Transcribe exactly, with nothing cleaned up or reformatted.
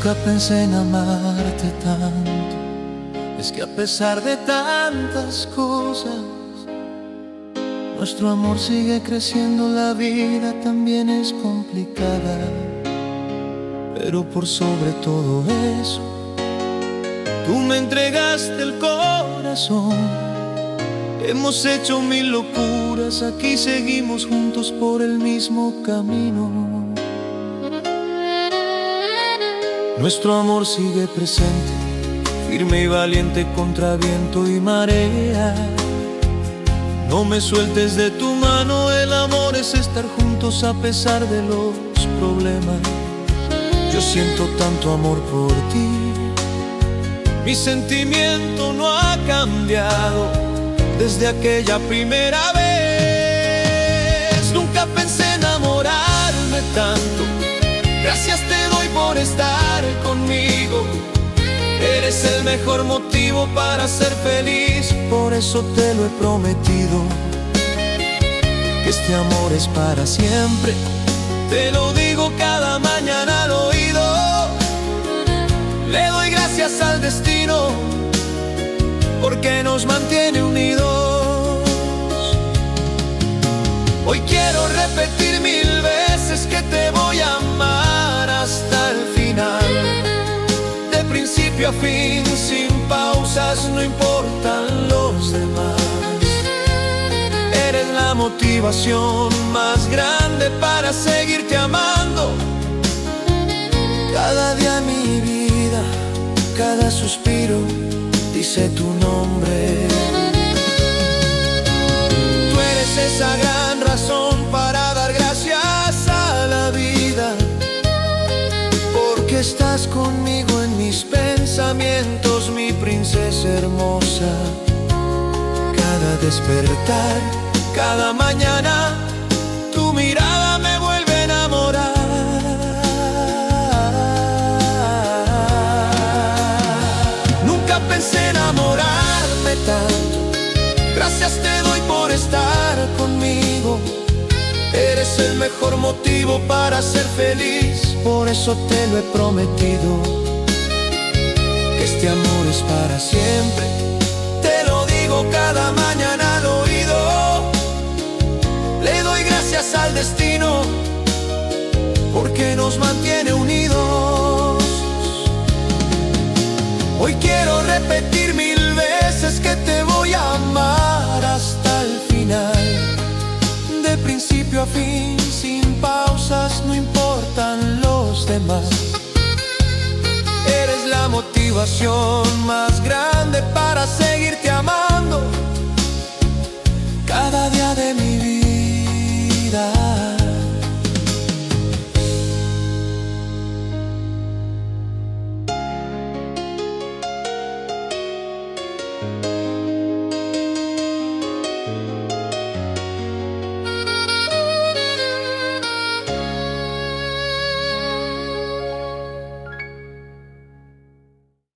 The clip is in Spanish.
Nunca pensé en amarte tanto. Es que a pesar de tantas cosas, nuestro amor sigue creciendo. La vida también es complicada, pero por sobre todo eso, tú me entregaste el corazón. Hemos hecho mil locuras, aquí seguimos juntos por el mismo camino. Nuestro amor sigue presente, firme y valiente contra viento y marea. No me sueltes de tu mano, el amor es estar juntos a pesar de los problemas. Yo siento tanto amor por ti, mi sentimiento no ha cambiado desde aquella primera vez. Nunca pensé enamorarme tanto, gracias te doy por estar conmigo. Eres el mejor motivo para ser feliz, por eso te lo he prometido, que este amor es para siempre. Te lo digo cada mañana al oído, le doy gracias al destino, porque nos mantiene unidos. Hoy quiero repetir mil veces que te voy a amar hasta el final, de principio a fin, sin pausas, no importan los demás. Eres la motivación más grande para seguirte amando. Cada día mi vida, cada suspiro dice tu nombre. Tú eres esa gran razón para dar gracias a la vida, porque estás conmigo en mis pensamientos, mi princesa hermosa. Cada despertar, cada mañana, tu mirada me vuelve a enamorar. Nunca pensé enamorarme tanto, gracias te doy por estar conmigo. Eres el mejor motivo para ser feliz, por eso te lo he prometido, que este amor es para siempre. Te lo digo cada mañana al oído, le doy gracias al destino, porque nos mantiene unidos.